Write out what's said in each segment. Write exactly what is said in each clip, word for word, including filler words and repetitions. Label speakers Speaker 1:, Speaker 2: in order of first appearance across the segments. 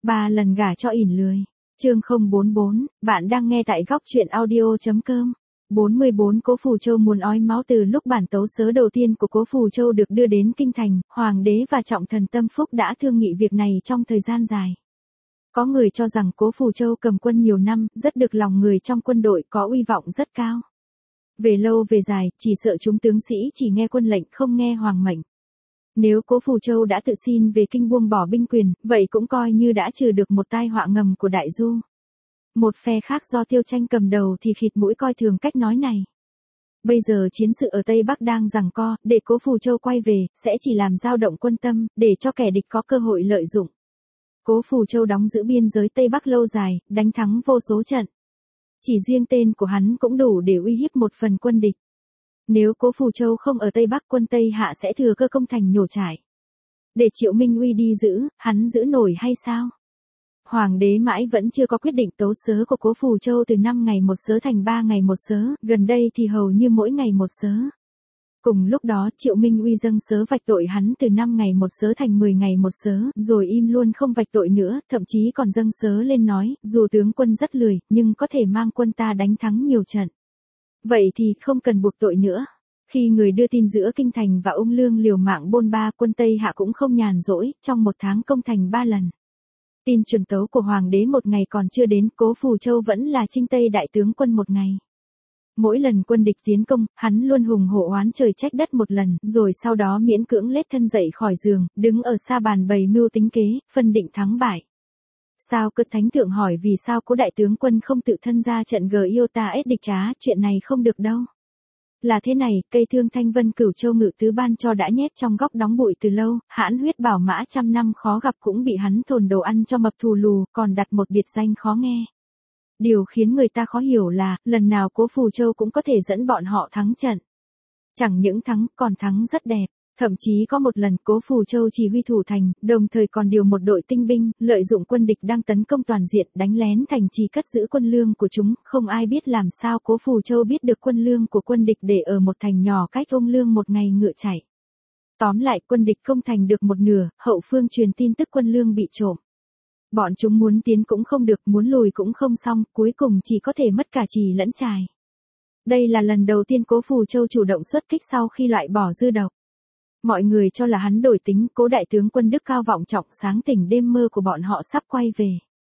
Speaker 1: Ba lần gả cho ỉn lười. Chương không bốn bốn, bạn đang nghe tại góc truyện audio.com. bốn mươi bốn Cố Phù Châu muốn ói máu. Từ lúc bản tấu sớ đầu tiên của Cố Phù Châu được đưa đến kinh thành, hoàng đế và trọng thần Tâm Phúc đã thương nghị việc này trong thời gian dài. Có người cho rằng Cố Phù Châu cầm quân nhiều năm, rất được lòng người trong quân đội, có uy vọng rất cao. Về lâu về dài, chỉ sợ chúng tướng sĩ chỉ nghe quân lệnh không nghe hoàng mệnh. Nếu Cố Phù Châu đã tự xin về kinh buông bỏ binh quyền, vậy cũng coi như đã trừ được một tai họa ngầm của đại du. Một phe khác do Tiêu Tranh cầm đầu thì khịt mũi coi thường cách nói này. Bây giờ chiến sự ở Tây Bắc đang giằng co, để Cố Phù Châu quay về, sẽ chỉ làm dao động quân tâm, để cho kẻ địch có cơ hội lợi dụng. Cố Phù Châu đóng giữ biên giới Tây Bắc lâu dài, đánh thắng vô số trận. Chỉ riêng tên của hắn cũng đủ để uy hiếp một phần quân địch. Nếu Cố Phù Châu không ở Tây Bắc, quân Tây Hạ sẽ thừa cơ công thành nhổ trải. Để Triệu Minh Uy đi giữ, hắn giữ nổi hay sao? Hoàng đế mãi vẫn chưa có quyết định. Tấu sớ của Cố Phù Châu từ năm ngày một sớ thành ba ngày một sớ, gần đây thì hầu như mỗi ngày một sớ. Cùng lúc đó Triệu Minh Uy dâng sớ vạch tội hắn từ năm ngày một sớ thành mười ngày một sớ, rồi im luôn không vạch tội nữa, thậm chí còn dâng sớ lên nói, dù tướng quân rất lười, nhưng có thể mang quân ta đánh thắng nhiều trận. Vậy thì không cần buộc tội nữa. Khi người đưa tin giữa Kinh Thành và Ung Lương liều mạng bôn ba, quân Tây Hạ cũng không nhàn rỗi, trong một tháng công thành ba lần. Tin chuẩn tấu của Hoàng đế một ngày còn chưa đến, Cố Phù Châu vẫn là Trinh Tây đại tướng quân một ngày. Mỗi lần quân địch tiến công, hắn luôn hùng hổ oán trời trách đất một lần, rồi sau đó miễn cưỡng lết thân dậy khỏi giường, đứng ở xa bàn bày mưu tính kế, phân định thắng bại. Sao Cơ Thánh Thượng hỏi vì sao Cố đại tướng quân không tự thân ra trận gờ yêu ta ết địch trá, chuyện này không được đâu. Là thế này, cây thương Thanh Vân Cửu Châu Ngự Tứ ban cho đã nhét trong góc đóng bụi từ lâu, hãn huyết bảo mã trăm năm khó gặp cũng bị hắn thồn đồ ăn cho mập thù lù, còn đặt một biệt danh khó nghe. Điều khiến người ta khó hiểu là, lần nào Cố Phù Châu cũng có thể dẫn bọn họ thắng trận. Chẳng những thắng, còn thắng rất đẹp. Thậm chí có một lần Cố Phù Châu chỉ huy thủ thành, đồng thời còn điều một đội tinh binh, lợi dụng quân địch đang tấn công toàn diện, đánh lén thành trì cất giữ quân lương của chúng. Không ai biết làm sao Cố Phù Châu biết được quân lương của quân địch để ở một thành nhỏ cách Ung Lương một ngày ngựa chạy. Tóm lại, quân địch công thành được một nửa, hậu phương truyền tin tức quân lương bị trộm. Bọn chúng muốn tiến cũng không được, muốn lùi cũng không xong, cuối cùng chỉ có thể mất cả trì lẫn trài. Đây là lần đầu tiên Cố Phù Châu chủ động xuất kích sau khi loại bỏ dư độc. Mọi người cho là hắn đổi tính, Cố đại tướng quân đức cao vọng trọng, sáng tỉnh đêm mơ của bọn họ sắp quay về.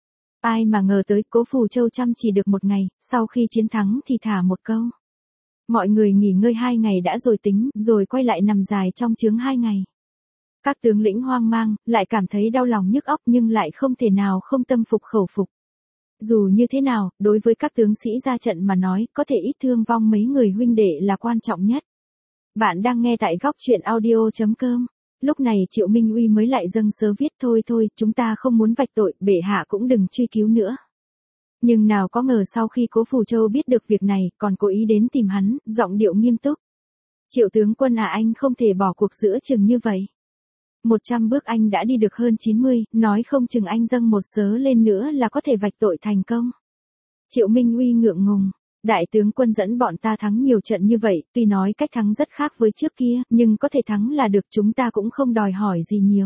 Speaker 1: Ai mà ngờ tới, Cố Phù Châu chăm chỉ được một ngày, sau khi chiến thắng thì thả một câu. Mọi người nghỉ ngơi hai ngày đã rồi tính, rồi quay lại nằm dài trong trướng hai ngày. Các tướng lĩnh hoang mang, lại cảm thấy đau lòng nhức óc nhưng lại không thể nào không tâm phục khẩu phục. Dù như thế nào, đối với các tướng sĩ ra trận mà nói, có thể ít thương vong mấy người huynh đệ là quan trọng nhất. Bạn đang nghe tại góc truyện audio.com. Lúc này Triệu Minh Uy mới lại dâng sớ viết thôi thôi, chúng ta không muốn vạch tội, bệ hạ cũng đừng truy cứu nữa. Nhưng nào có ngờ sau khi Cố Phù Châu biết được việc này, còn cố ý đến tìm hắn, giọng điệu nghiêm túc. Triệu tướng quân à, anh không thể bỏ cuộc giữa chừng như vậy. Một trăm bước anh đã đi được hơn chín mươi, nói không chừng anh dâng một sớ lên nữa là có thể vạch tội thành công. Triệu Minh Uy ngượng ngùng. Đại tướng quân dẫn bọn ta thắng nhiều trận như vậy, tuy nói cách thắng rất khác với trước kia, nhưng có thể thắng là được, chúng ta cũng không đòi hỏi gì nhiều.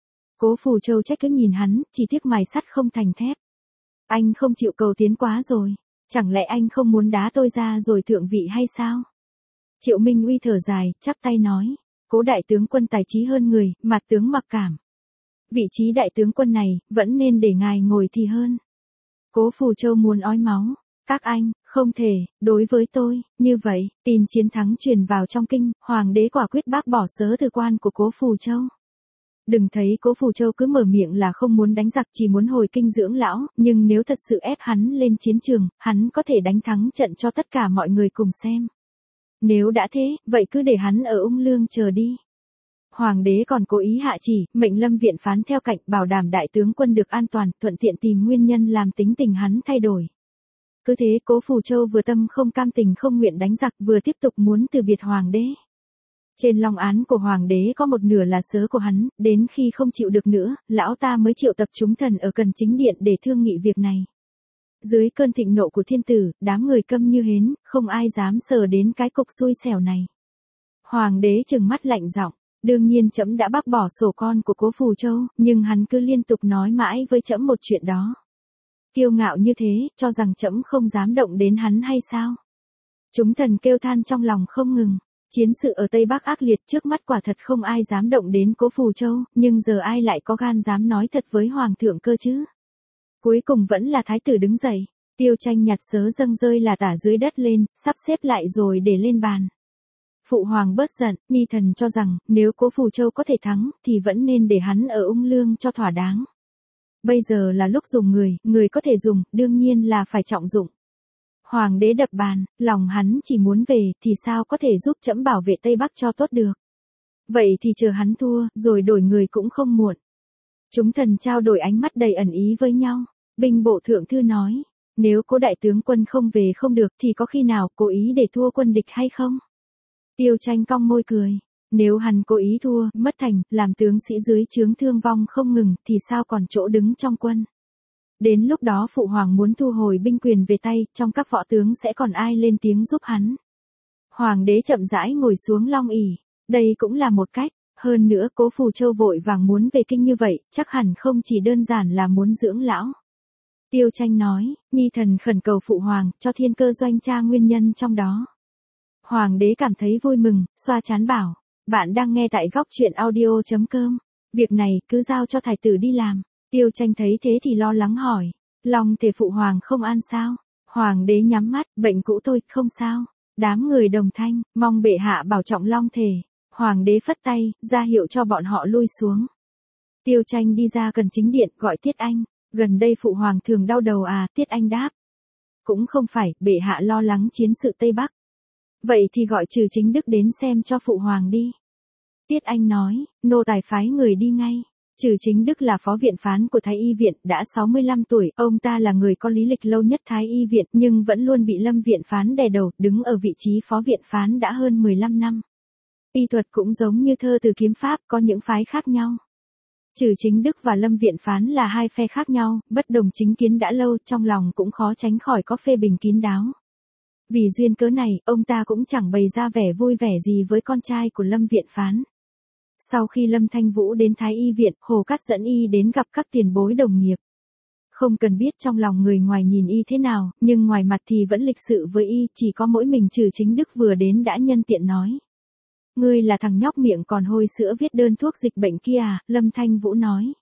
Speaker 1: Cố Phù Châu trách cứ nhìn hắn, chỉ tiếc mài sắt không thành thép. Anh không chịu cầu tiến quá rồi, chẳng lẽ anh không muốn đá tôi ra rồi thượng vị hay sao? Triệu Minh Uy thở dài, chắp tay nói, Cố đại tướng quân tài trí hơn người, mặt tướng mặc cảm. Vị trí đại tướng quân này, vẫn nên để ngài ngồi thì hơn. Cố Phù Châu muốn ói máu. Các anh, không thể, đối với tôi, như vậy, tin chiến thắng truyền vào trong kinh, hoàng đế quả quyết bác bỏ sớ từ quan của Cố Phù Châu. Đừng thấy Cố Phù Châu cứ mở miệng là không muốn đánh giặc, chỉ muốn hồi kinh dưỡng lão, nhưng nếu thật sự ép hắn lên chiến trường, hắn có thể đánh thắng trận cho tất cả mọi người cùng xem. Nếu đã thế, vậy cứ để hắn ở Ung Lương chờ đi. Hoàng đế còn cố ý hạ chỉ, mệnh Lâm viện phán theo cạnh, bảo đảm đại tướng quân được an toàn, thuận tiện tìm nguyên nhân làm tính tình hắn thay đổi. Cứ thế Cố Phù Châu vừa tâm không cam tình không nguyện đánh giặc, vừa tiếp tục muốn từ biệt hoàng đế. Trên long án của hoàng đế có một nửa là sớ của hắn, đến khi không chịu được nữa, lão ta mới triệu tập chúng thần ở Cần Chính Điện để thương nghị việc này. Dưới cơn thịnh nộ của thiên tử, đám người câm như hến, không ai dám sờ đến cái cục xui xẻo này. Hoàng đế trừng mắt lạnh giọng, Đương nhiên trẫm đã bác bỏ sổ con của Cố Phù Châu, nhưng hắn cứ liên tục nói mãi với trẫm một chuyện đó. Kiêu ngạo như thế, cho rằng trẫm không dám động đến hắn hay sao? Chúng thần kêu than trong lòng không ngừng. Chiến sự ở Tây Bắc ác liệt, trước mắt quả thật không ai dám động đến Cố Phù Châu, nhưng giờ ai lại có gan dám nói thật với Hoàng thượng cơ chứ? Cuối cùng vẫn là thái tử đứng dậy. Tiêu Tranh nhặt sớ dâng rơi là tả dưới đất lên, sắp xếp lại rồi để lên bàn. Phụ hoàng bớt giận, nhi thần cho rằng, nếu Cố Phù Châu có thể thắng, thì vẫn nên để hắn ở Ung Lương cho thỏa đáng. Bây giờ là lúc dùng người, người có thể dùng, đương nhiên là phải trọng dụng. Hoàng đế đập bàn, lòng hắn chỉ muốn về, thì sao có thể giúp trẫm bảo vệ Tây Bắc cho tốt được. Vậy thì chờ hắn thua, rồi đổi người cũng không muộn. Chúng thần trao đổi ánh mắt đầy ẩn ý với nhau. Binh bộ thượng thư nói, nếu Cố đại tướng quân không về không được thì có khi nào cố ý để thua quân địch hay không? Tiêu Tranh cong môi cười. Nếu hắn cố ý thua, mất thành, làm tướng sĩ dưới trướng thương vong không ngừng, thì sao còn chỗ đứng trong quân? Đến lúc đó phụ hoàng muốn thu hồi binh quyền về tay, trong các võ tướng sẽ còn ai lên tiếng giúp hắn? Hoàng đế chậm rãi ngồi xuống long ỷ. Đây cũng là một cách. Hơn nữa Cố Phù Châu vội vàng muốn về kinh như vậy, chắc hẳn không chỉ đơn giản là muốn dưỡng lão. Tiêu Tranh nói, nhi thần khẩn cầu phụ hoàng, cho thiên cơ doanh tra nguyên nhân trong đó. Hoàng đế cảm thấy vui mừng, xoa trán bảo, bạn đang nghe tại góc truyện audio chấm com. Việc này cứ giao cho thái tử đi làm. Tiêu Tranh thấy thế thì lo lắng hỏi, Long thể phụ hoàng không an sao? Hoàng đế nhắm mắt, bệnh cũ thôi, không sao. Đám người đồng thanh, mong bệ hạ bảo trọng Long thể. Hoàng đế phất tay, ra hiệu cho bọn họ lui xuống. Tiêu Tranh đi ra gần chính điện, gọi Tiết Anh. Gần đây phụ hoàng thường đau đầu à? Tiết Anh đáp. Cũng không phải, bệ hạ lo lắng chiến sự Tây Bắc. Vậy thì gọi Trừ Chính Đức đến xem cho phụ hoàng đi. Tiết Anh nói, nô tài phái người đi ngay. Trừ Chính Đức là phó viện phán của Thái Y Viện, đã sáu mươi lăm tuổi, ông ta là người có lý lịch lâu nhất Thái Y Viện, nhưng vẫn luôn bị Lâm viện phán đè đầu, đứng ở vị trí phó viện phán đã hơn mười lăm năm. Y thuật cũng giống như thơ từ kiếm pháp, có những phái khác nhau. Trừ Chính Đức và Lâm viện phán là hai phe khác nhau, bất đồng chính kiến đã lâu, trong lòng cũng khó tránh khỏi có phê bình kín đáo. Vì duyên cớ này, ông ta cũng chẳng bày ra vẻ vui vẻ gì với con trai của Lâm viện phán. Sau khi Lâm Thanh Vũ đến Thái Y Viện, Hồ Cát dẫn y đến gặp các tiền bối đồng nghiệp. Không cần biết trong lòng người ngoài nhìn y thế nào, nhưng ngoài mặt thì vẫn lịch sự với y, chỉ có mỗi mình Trừ Chính Đức vừa đến đã nhân tiện nói. Ngươi là thằng nhóc miệng còn hôi sữa viết đơn thuốc dịch bệnh kia à? Lâm Thanh Vũ nói.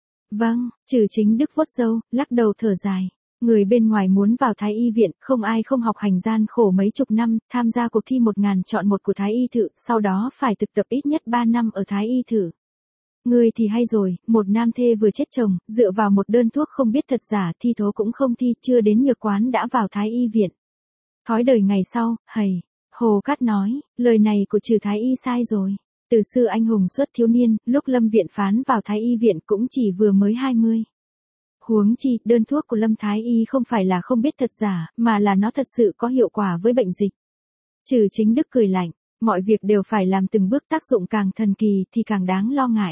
Speaker 1: Vâng, Trừ Chính Đức vuốt râu, lắc đầu thở dài. Người bên ngoài muốn vào Thái Y Viện, không ai không học hành gian khổ mấy chục năm, tham gia cuộc thi một ngàn chọn một của Thái Y Thự, sau đó phải thực tập ít nhất ba năm ở Thái Y Thự. Người thì hay rồi, một nam thê vừa chết chồng, dựa vào một đơn thuốc không biết thật giả, thi thố cũng không thi, chưa đến nhược quán đã vào Thái Y Viện. Thói đời ngày sau, hầy. Hồ Cát nói, lời này của Trừ Thái Y sai rồi. Từ xưa anh hùng xuất thiếu niên, lúc Lâm viện phán vào Thái Y Viện cũng chỉ vừa mới hai mươi. Huống chi, đơn thuốc của Lâm Thái Y không phải là không biết thật giả, mà là nó thật sự có hiệu quả với bệnh dịch. Trừ Chính Đức cười lạnh, mọi việc đều phải làm từng bước, tác dụng càng thần kỳ thì càng đáng lo ngại.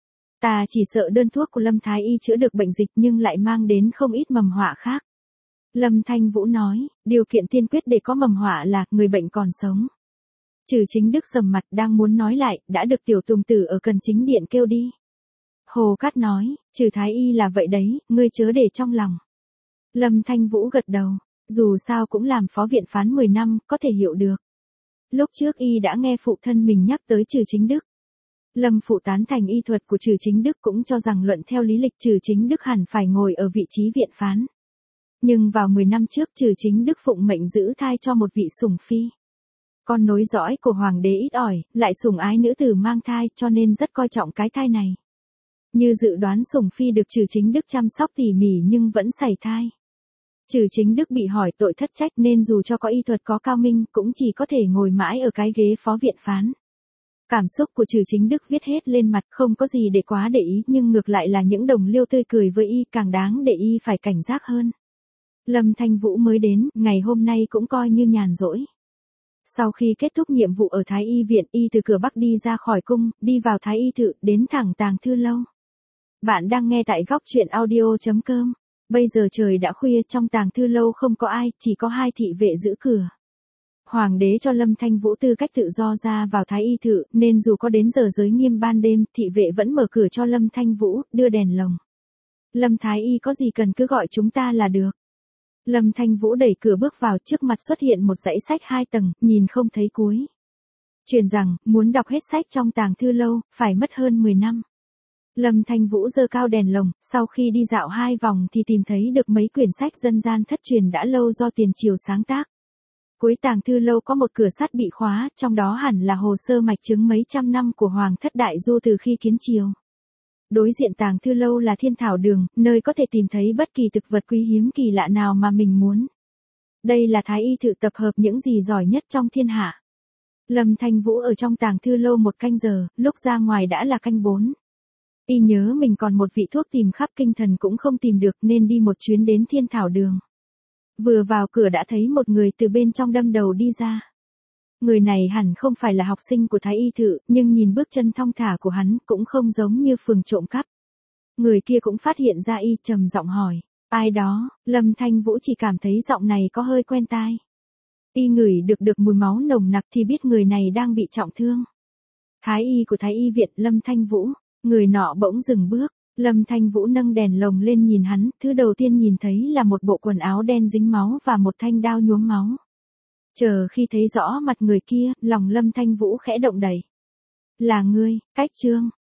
Speaker 1: Ta chỉ sợ đơn thuốc của Lâm Thái Y chữa được bệnh dịch nhưng lại mang đến không ít mầm họa khác. Lâm Thanh Vũ nói, điều kiện tiên quyết để có mầm họa là người bệnh còn sống. Trừ Chính Đức sầm mặt đang muốn nói lại, đã được tiểu tùng tử ở cần chính điện kêu đi. Hồ Cát nói, Trừ Thái Y là vậy đấy, ngươi chớ để trong lòng. Lâm Thanh Vũ gật đầu, dù sao cũng làm phó viện phán mười năm, có thể hiểu được. Lúc trước y đã nghe phụ thân mình nhắc tới Trừ Chính Đức. Lâm phụ tán thành y thuật của Trừ Chính Đức, cũng cho rằng luận theo lý lịch Trừ Chính Đức hẳn phải ngồi ở vị trí viện phán. Nhưng vào mười năm trước Trừ Chính Đức phụng mệnh giữ thai cho một vị sủng phi. Con nối dõi của hoàng đế ít ỏi, lại sủng ái nữ tử mang thai, cho nên rất coi trọng cái thai này. Như dự đoán sủng phi được Trừ Chính Đức chăm sóc tỉ mỉ nhưng vẫn sảy thai. Trừ Chính Đức bị hỏi tội thất trách nên dù cho có y thuật có cao minh cũng chỉ có thể ngồi mãi ở cái ghế phó viện phán. Cảm xúc của Trừ Chính Đức viết hết lên mặt, không có gì để quá để ý, nhưng ngược lại là những đồng liêu tươi cười với y càng đáng để y phải cảnh giác hơn. Lâm Thanh Vũ mới đến, ngày hôm nay cũng coi như nhàn rỗi. Sau khi kết thúc nhiệm vụ ở Thái Y Viện, y từ cửa Bắc đi ra khỏi cung, đi vào Thái Y Thự, đến thẳng Tàng Thư Lâu. Bạn đang nghe tại góc truyện audio chấm com. Bây giờ trời đã khuya, trong Tàng Thư Lâu không có ai, chỉ có hai thị vệ giữ cửa. Hoàng đế cho Lâm Thanh Vũ tư cách tự do ra vào Thái Y Thự, nên dù có đến giờ giới nghiêm ban đêm, thị vệ vẫn mở cửa cho Lâm Thanh Vũ, đưa đèn lồng. Lâm Thái Y có gì cần cứ gọi chúng ta là được. Lâm Thanh Vũ đẩy cửa bước vào, trước mặt xuất hiện một dãy sách hai tầng, nhìn không thấy cuối. Truyền rằng, muốn đọc hết sách trong tàng thư lâu, phải mất hơn mười năm. Lâm Thanh Vũ giơ cao đèn lồng, sau khi đi dạo hai vòng thì tìm thấy được mấy quyển sách dân gian thất truyền đã lâu do tiền triều sáng tác. Cuối tàng thư lâu có một cửa sắt bị khóa, trong đó hẳn là hồ sơ mạch chứng mấy trăm năm của Hoàng thất Đại Du từ khi kiến triều. Đối diện tàng thư lâu là thiên thảo đường, nơi có thể tìm thấy bất kỳ thực vật quý hiếm kỳ lạ nào mà mình muốn. Đây là Thái Y Thự tập hợp những gì giỏi nhất trong thiên hạ. Lâm Thanh Vũ ở trong tàng thư lâu một canh giờ, lúc ra ngoài đã là canh bốn. Y nhớ mình còn một vị thuốc tìm khắp kinh thần cũng không tìm được nên đi một chuyến đến thiên thảo đường. Vừa vào cửa đã thấy một người từ bên trong đâm đầu đi ra. Người này hẳn không phải là học sinh của Thái Y Thự, nhưng nhìn bước chân thong thả của hắn cũng không giống như phường trộm cắp. Người kia cũng phát hiện ra y, trầm giọng hỏi, ai đó? Lâm Thanh Vũ chỉ cảm thấy giọng này có hơi quen tai. Y ngửi được được mùi máu nồng nặc thì biết người này đang bị trọng thương. Thái Y của Thái Y viện, Lâm Thanh Vũ. Người nọ bỗng dừng bước. Lâm Thanh Vũ nâng đèn lồng lên nhìn hắn, thứ đầu tiên nhìn thấy là một bộ quần áo đen dính máu và một thanh đao nhuốm máu. Chờ khi thấy rõ mặt người kia, lòng Lâm Thanh Vũ khẽ động đẩy. Là ngươi, Cách Trương.